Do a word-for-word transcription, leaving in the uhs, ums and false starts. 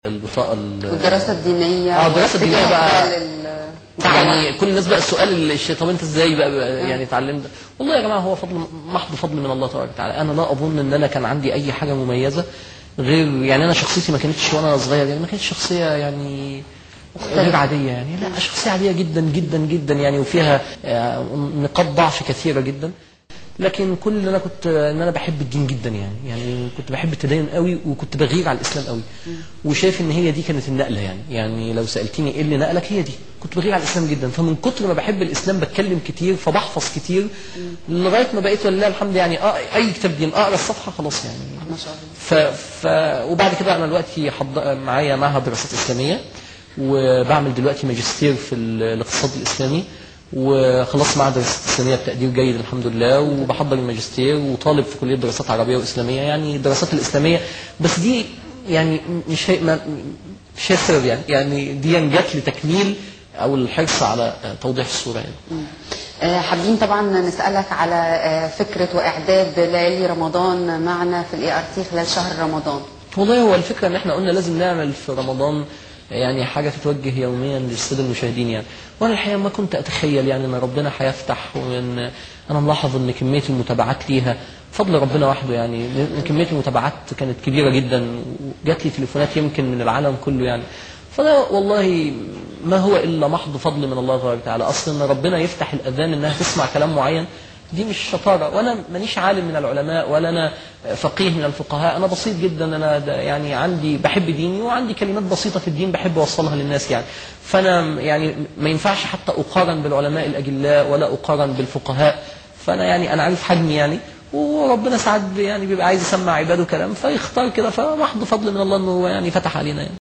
البطاقه والدراسه الدينيه. اه الدراسه الدينيه بقى يعني كل الناس بقى السؤال الشيء، طب انت ازاي بقى, بقى يعني اتعلمت؟ والله يا جماعه هو فضل محض فضل من الله تبارك وتعالى. انا لا اظن ان انا كان عندي اي حاجه مميزه غير يعني انا شخصيتي ما كانتش وانا صغير يعني ما كانتش شخصيه يعني غير عاديه يعني، لا شخصيه عاديه جدا جدا جدا يعني، وفيها نقاط ضعف كثيره جدا. لكن كل اللي انا كنت ان انا بحب الدين جدا يعني يعني كنت بحب التدين قوي، وكنت بغير على الاسلام قوي، وشايف ان هي دي كانت النقله يعني يعني لو سالتني ايه اللي نقلك هي دي، كنت بغير على الاسلام جدا. فمن كتر ما بحب الاسلام بتكلم كتير فبحفظ كتير لغايه ما بقيت ولله الحمد يعني اه اي كتاب دين اقرا الصفحه خلاص يعني ما شاء الله. ف, ف وبعد كده انا دلوقتي معايا معهد دراسات اسلاميه، وبعمل دلوقتي ماجستير في الاقتصاد الاسلامي، وخلصت معهد دراسات اسلاميه بتقدير جيد الحمد لله، وبحضر الماجستير وطالب في كليه دراسات عربيه واسلاميه يعني الدراسات الاسلاميه. بس دي يعني مش هي ما مش هي السبب يعني يعني دي جت لتكميل او الحرص على توضيح الصوره يعني. حابين طبعا نسالك على فكره واعداد ليالي رمضان معنا في الاي ار تي خلال شهر رمضان. والله هو الفكره ان احنا قلنا لازم نعمل في رمضان يعني حاجة تتوجه يوميا للسادة المشاهدين يعني. وأنا الحقيقة ما كنت أتخيل يعني أن ربنا هيفتح، وأن أنا ملاحظ أن كمية المتابعات ليها فضل ربنا وحده يعني. كمية المتابعات كانت كبيرة جدا، وجات لي تليفونات يمكن من العالم كله يعني. فده والله ما هو إلا محض فضل من الله تبارك وتعالى. أصلا أن ربنا يفتح الأذان أنها تسمع كلام معين دي مش شطارة، وأنا مانيش عالم من العلماء ولا أنا فقيه من الفقهاء، أنا بسيط جدا، أنا يعني عندي بحب ديني وعندي كلمات بسيطة في الدين بحب أوصلها للناس يعني. فأنا يعني ما ينفعش حتى أقارن بالعلماء الأجلاء ولا أقارن بالفقهاء، فأنا يعني أنا عارف حجمي يعني، وربنا ساعات يعني بيبقى عايز يسمع عباده كلام فيختار كده، فمحض فضل من الله إنه يعني فتح علينا يعني.